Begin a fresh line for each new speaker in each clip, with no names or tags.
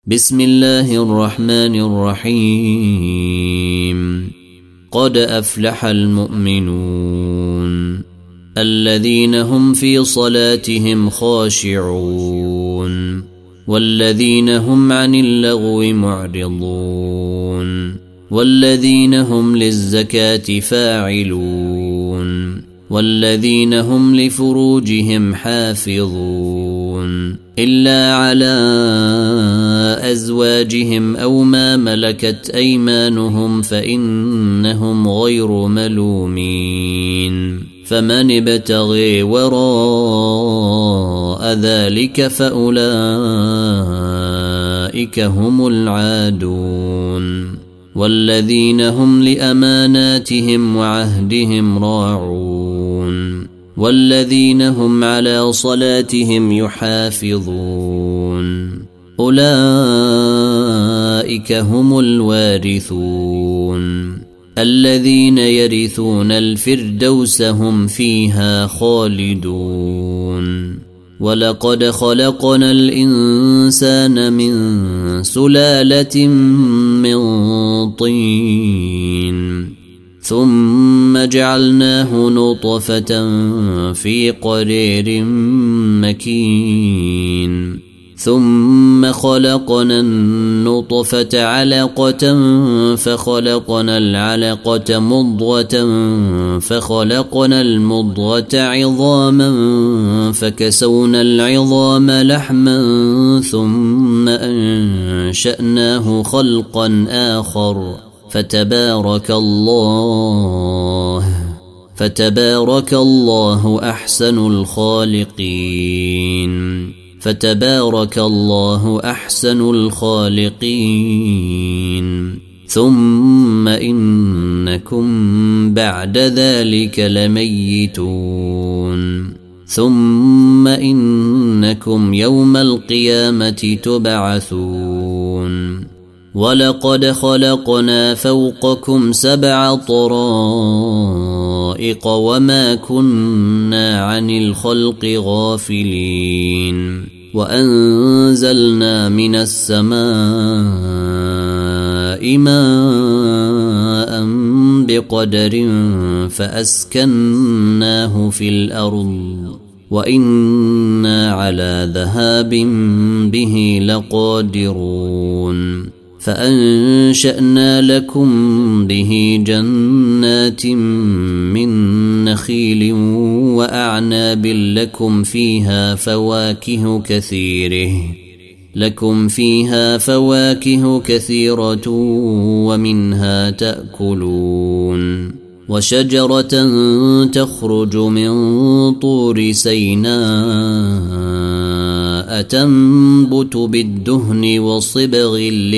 بسم الله الرحمن الرحيم. قد أفلح المؤمنون الذين هم في صلاتهم خاشعون والذين هم عن اللغو معرضون والذين هم للزكاة فاعلون والذين هم لفروجهم حافظون إلا على أزواجهم أو ما ملكت أيمانهم فإنهم غير ملومين فمن ابتغي وراء ذلك فأولئك هم العادون والذين هم لأماناتهم وعهدهم راعون والذين هم على صلاتهم يحافظون أولئك هم الوارثون الذين يرثون الفردوس هم فيها خالدون ولقد خلقنا الإنسان من سلالة من طين ثم جعلناه نطفة في قرير مكين ثم خلقنا النطفة علقة فخلقنا العلقة مضغة فخلقنا المضغة عظاما فكسونا العظام لحما ثم أنشأناه خلقا آخر فتبارك الله أحسن الخالقين ثم إنكم بعد ذلك لميتون ثم إنكم يوم القيامة تبعثون ولقد خلقنا فوقكم 7 طرائق وما كنا عن الخلق غافلين وأنزلنا من السماء ماء بقدر فأسكناه في الأرض وإنا على ذهاب به لقادرون فأنشأنا لكم به جنات من نخيل وأعناب لكم فيها فواكه كثيرة ومنها تأكلون وشجرة تخرج من طور سيناء تنبت بالدهن وصبغ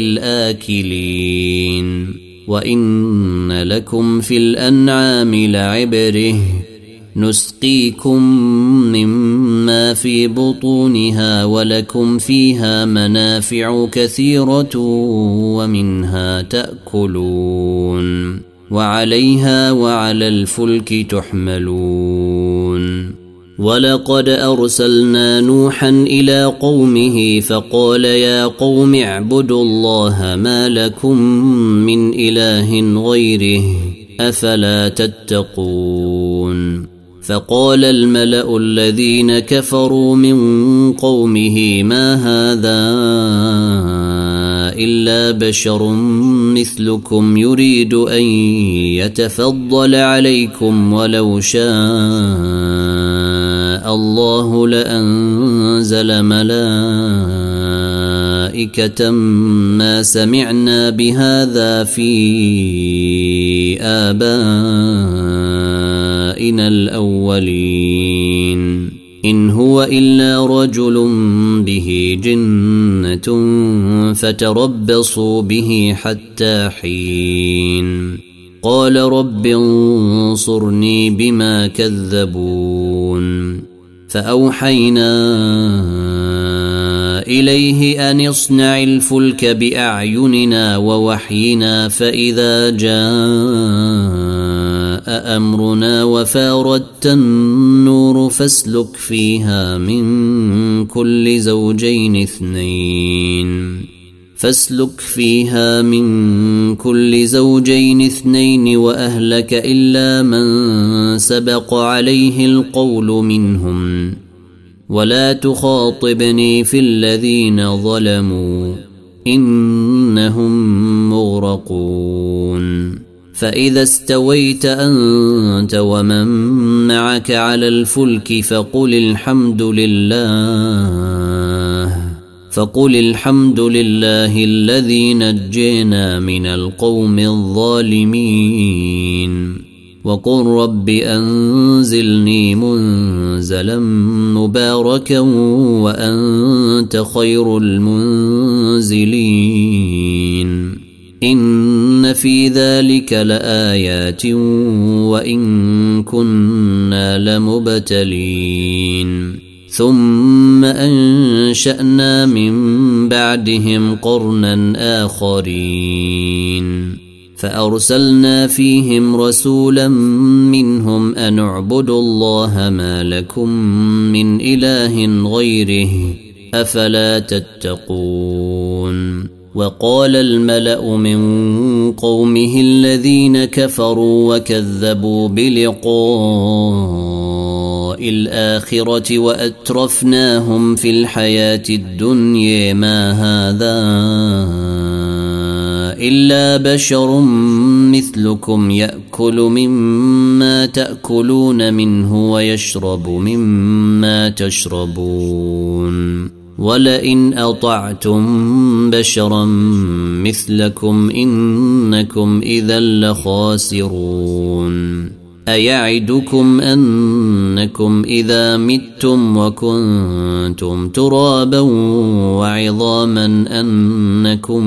للآكلين وإن لكم في الأنعام لعبرة نسقيكم مما في بطونها ولكم فيها منافع كثيرة ومنها تأكلون وعليها وعلى الفلك تحملون ولقد أرسلنا نوحا إلى قومه فقال يا قوم اعبدوا الله ما لكم من إله غيره أفلا تتقون فقال الملأ الذين كفروا من قومه ما هذا إلا بشر مثلكم يريد أن يتفضل عليكم ولو شاء الله لأنزل ملائكة ما سمعنا بهذا في آبائنا الأولين إن هو إلا رجل به جنة فتربصوا به حتى حين قال رب انصرني بما كذبون فأوحينا إليه أن اصنع الفلك بأعيننا ووحينا فإذا جاء أمرنا وفاردت النور فاسلك فيها من كل زوجين 2 فاسلك فيها من كل زوجين 2 وأهلك إلا من سبق عليه القول منهم ولا تخاطبني في الذين ظلموا إنهم مغرقون فإذا استويت أنت ومن معك على الفلك فقل الحمد لله الذي نجينا من القوم الظالمين وقل رب أنزلني منزلا مباركا وأنت خير المنزلين إن في ذلك لآيات وإن كنا لمبتلين ثم أنشأنا من بعدهم قرنا آخرين فأرسلنا فيهم رسولا منهم أن اعبدوا الله ما لكم من إله غيره أفلا تتقون وقال الملأ من قومه الذين كفروا وكذبوا بلقاء الآخرة وأترفناهم في الحياة الدنيا ما هذا إلا بشر مثلكم يأكل مما تأكلون منه ويشرب مما تشربون ولئن أطعتم بشرا مثلكم إنكم إذا لخاسرون أيعدكم أنكم إذا متم وكنتم ترابا وعظاما أنكم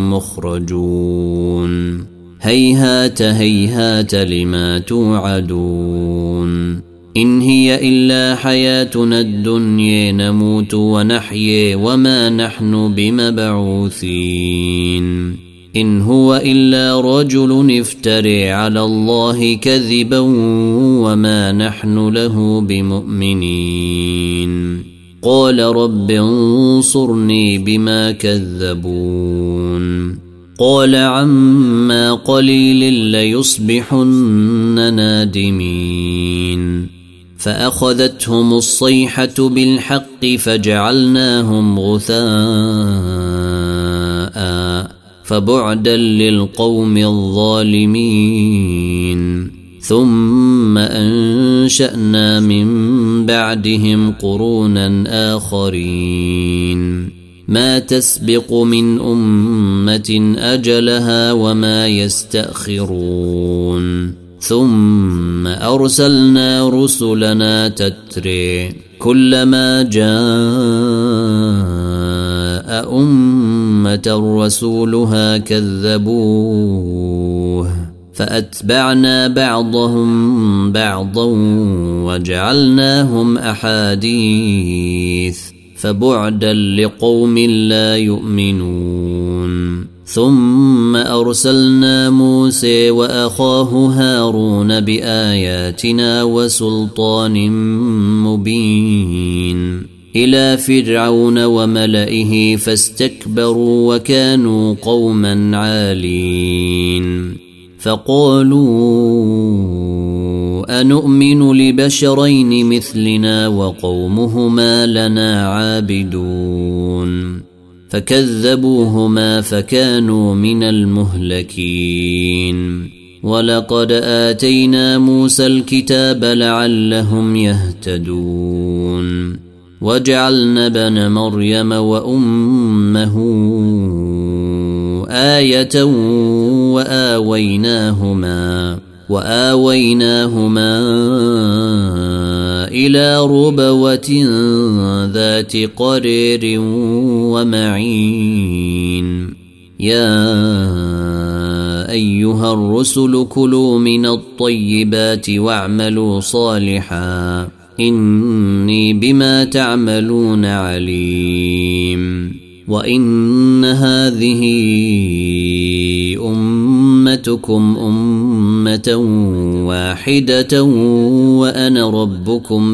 مخرجون هيهات هيهات لما توعدون إن هي إلا حياتنا الدنيا نموت ونحيي وما نحن بمبعوثين إن هو إلا رجل افتري على الله كذبا وما نحن له بمؤمنين قال رب انصرني بما كذبون قال عما قليل ليصبحن نادمين فأخذتهم الصيحة بالحق فجعلناهم غثاء فبعدا للقوم الظالمين ثم أنشأنا من بعدهم قرونا آخرين ما تسبق من أمة أجلها وما يستأخرون ثم أرسلنا رسلنا تتري كلما جاء أمة رسولها كذبوه فأتبعنا بعضهم بعضا وجعلناهم أحاديث فبعدا لقوم لا يؤمنون ثم أرسلنا موسى وأخاه هارون بآياتنا وسلطان مبين إلى فرعون وملئه فاستكبروا وكانوا قوما عالين فقالوا أنؤمن لبشرين مثلنا وقومهما لنا عابدون فكذبوهما فكانوا من المهلكين ولقد آتينا موسى الكتاب لعلهم يهتدون وجعلنا ابن مريم وأمه آية وآويناهما إلى ربوة ذات قرير ومعين يا أيها الرسل كلوا من الطيبات واعملوا صالحا إني بما تعملون عليم وإن هذه أمتكم أمة واحدة وأنا ربكم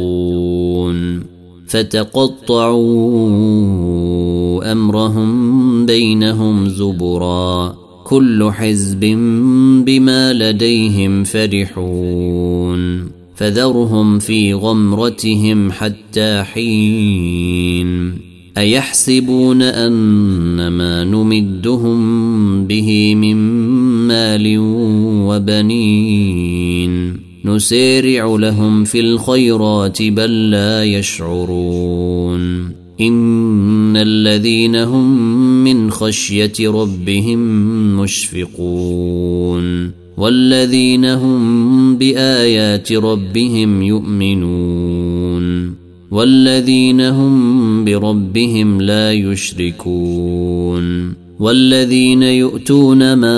فاتقون فتقطعوا أمرهم بينهم زبرا كل حزب بما لديهم فرحون فذرهم في غمرتهم حتى حين أيحسبون أن ما نمدهم به من مال وبنين نسارع لهم في الخيرات بل لا يشعرون إن الذين هم من خشية ربهم مشفقون والذين هم بآيات ربهم يؤمنون والذين هم بربهم لا يشركون والذين يؤتون ما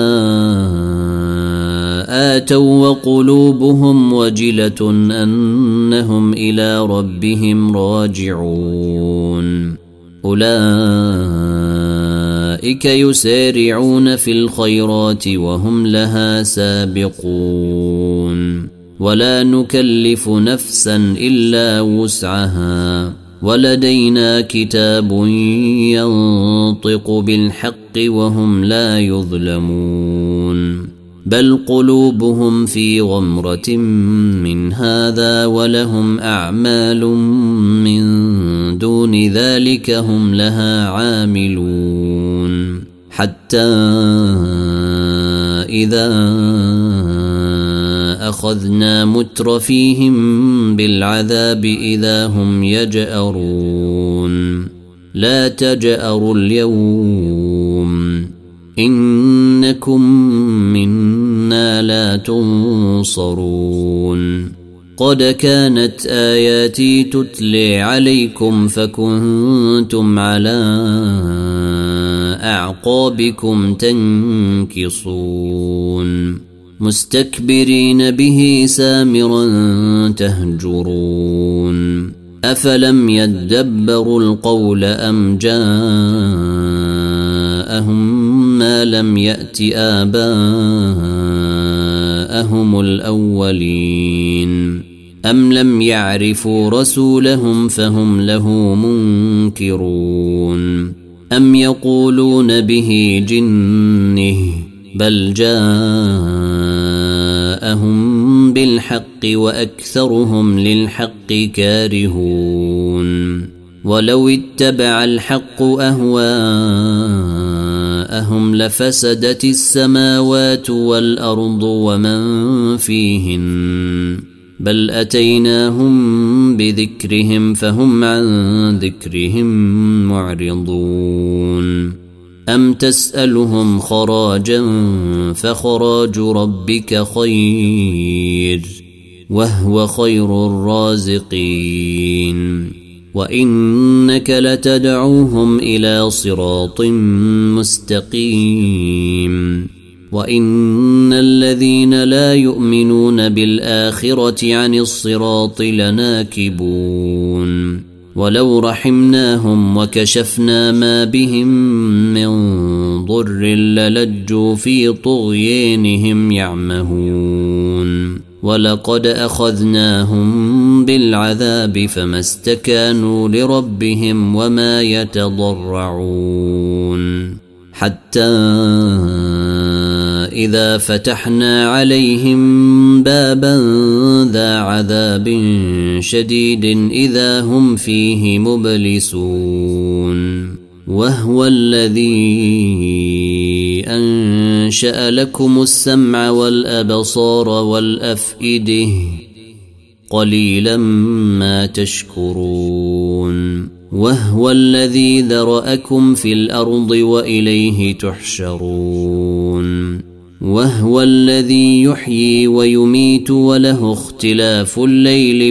آتوا وقلوبهم وجلة أنهم إلى ربهم راجعون أولئك يسارعون في الخيرات وهم لها سابقون ولا نكلف نفسا إلا وسعها ولدينا كتاب ينطق بالحق وهم لا يظلمون بل قلوبهم في غمرة من هذا ولهم أعمال من دون ذلك هم لها عاملون حتى إذا أخذنا مترفيهم بالعذاب إذا هم يجأرون لا تجأروا اليوم إنكم منا لا تنصرون قد كانت آياتي تتلي عليكم فكنتم على أعقابكم تنكصون مستكبرين به سامرا تهجرون أفلم يدبروا القول أم جاءهم ما لم يأت آباءهم الأولين أم لم يعرفوا رسولهم فهم له منكرون أم يقولون به جنه بل جاءهم بالحق وأكثرهم للحق كارهون ولو اتبع الحق أهواءهم لفسدت السماوات والأرض ومن فيهن بل أتيناهم بذكرهم فهم عن ذكرهم معرضون أم تسألهم خراجا فخراج ربك خير وهو خير الرازقين وإنك لتدعوهم إلى صراط مستقيم وإن الذين لا يؤمنون بالآخرة عن الصراط لناكبون ولو رحمناهم وكشفنا ما بهم من ضر للجوا في طغيانهم يعمهون ولقد أخذناهم بالعذاب فما استكانوا لربهم وما يتضرعون حتى إذا فتحنا عليهم بابا ذا عذاب شديد إذا هم فيه مبلسون وهو الذي أنشأ لكم السمع والأبصار والأفئدة قليلا ما تشكرون وهو الذي ذرأكم في الأرض وإليه تحشرون وهو الذي يحيي ويميت وله اختلاف الليل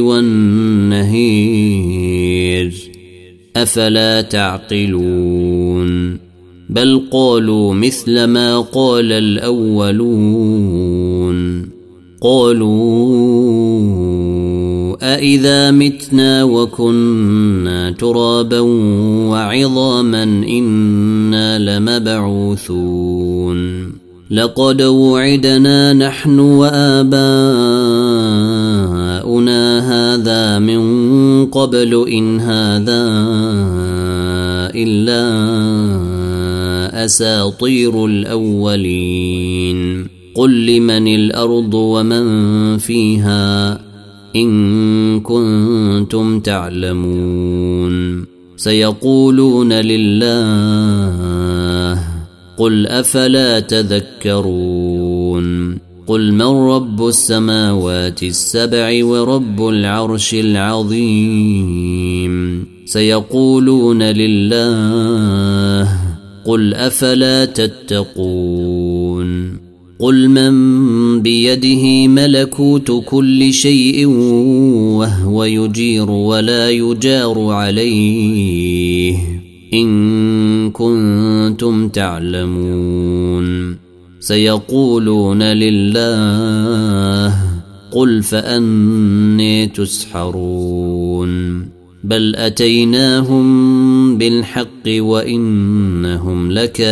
والنهار أفلا تعقلون بل قالوا مثل ما قال الأولون قالوا أإذا متنا وكنا ترابا وعظاما إنا لمبعوثون لقد وعدنا نحن وآباؤنا هذا من قبل إن هذا إلا أساطير الأولين قل لمن الأرض ومن فيها إن كنتم تعلمون سيقولون لله قل أفلا تذكرون قل من رب السماوات السبع ورب العرش العظيم سيقولون لله قل أفلا تتقون قل من بيده ملكوت كل شيء وهو يجير ولا يجار عليه إن كنتم تعلمون سيقولون لله قل فأني تسحرون بل أتيناهم بالحق وإنهم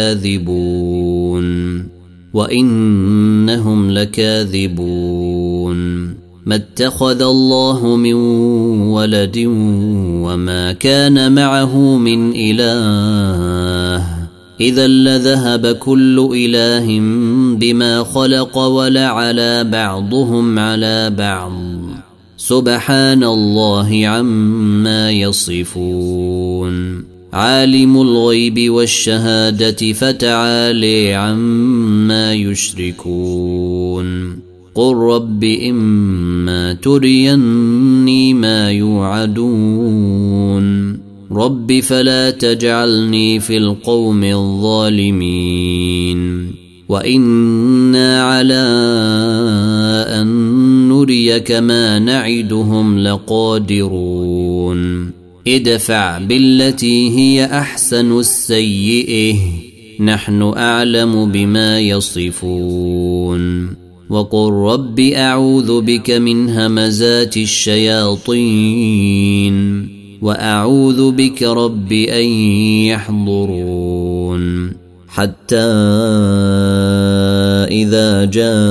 لكاذبون ما اتخذ الله من ولد وما كان معه من إله إذا لذهب كل إله بما خلق ولعلى بعضهم على بعض سبحان الله عما يصفون عالم الغيب والشهادة فتعالي عما يشركون قل رب إما تريني ما يوعدون رب فلا تجعلني في القوم الظالمين وإنا على أن نريك ما نعدهم لقادرون ادفع بالتي هي أحسن السيئة نحن أعلم بما يصفون وقل رب أعوذ بك من همزات الشياطين وأعوذ بك رب أن يحضرون حتى إذا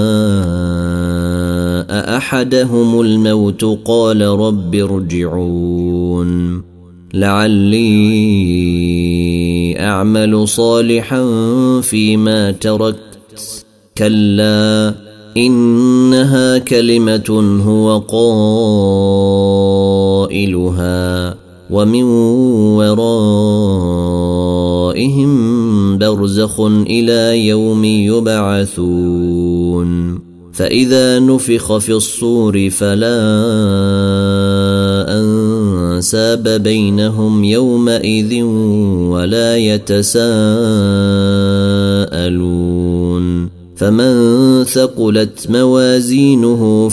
جاء أحدهم الموت قال رب ارجعون لعلي أعمل صالحا فيما تركت كلا إنها كلمة هو قائلها ومن ورائهم برزخ إلى يوم يبعثون فإذا نفخ في الصور فلا أنساب بينهم يومئذ ولا يتساءلون فمن ثقلت موازينه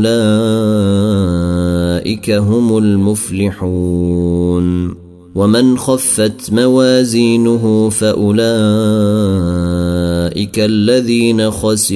فأولئك هم المفلحون ومن خفت موازينه فأولئك الذين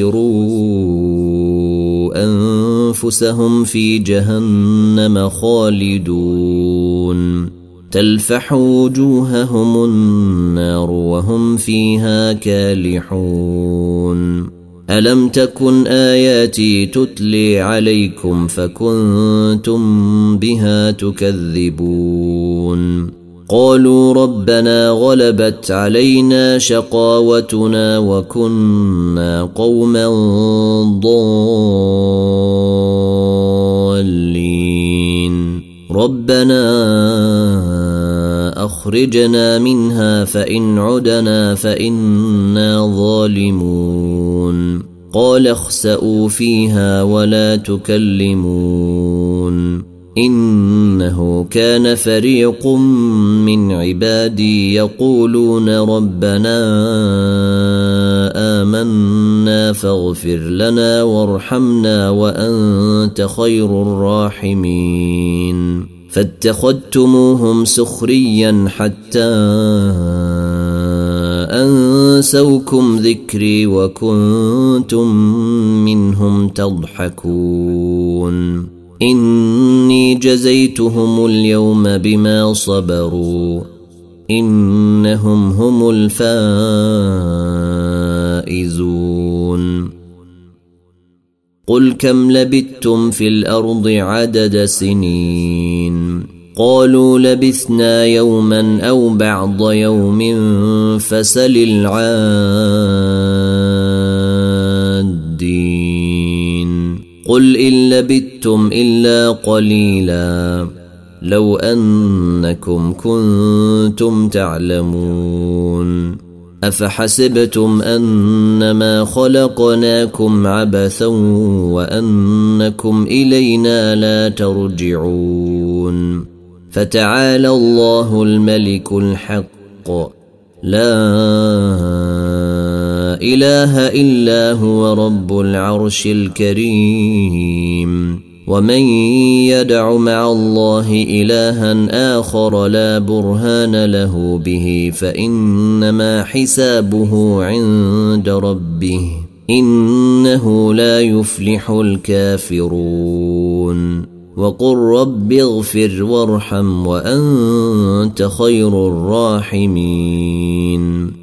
خسروا أنفسهم في جهنم خالدون تلفح وجوههم النار وهم فيها كالحون ألم تكن آياتي تتلي عليكم فكنتم بها تكذبون قالوا ربنا غلبت علينا شقاوتنا وكنا قوما ضالين ربنا أخرجنا منها فإن عدنا فإنا ظالمون قال اخسئوا فيها ولا تكلمون إنه كان فريق من عبادي يقولون ربنا آمنا فاغفر لنا وارحمنا وأنت خير الراحمين فاتخذتموهم سخريا حتى أنسوكم ذكري وكنتم منهم تضحكون إني جزيتهم اليوم بما صبروا إنهم هم الفائزون قل كم لبثتم في الأرض عدد سنين قالوا لبثنا يوما أو بعض يوم فسل العادين قل إن لبثتم إلا قليلا لو أنكم كنتم تعلمون أفحسبتم أنما خلقناكم عبثا وأنكم إلينا لا ترجعون فتعالى الله الملك الحق لا إله إلا هو رب العرش الكريم ومن يدع مع الله إلها آخر لا برهان له به فإنما حسابه عند ربه إنه لا يفلح الكافرون وقل رب اغفر وارحم وأنت خير الراحمين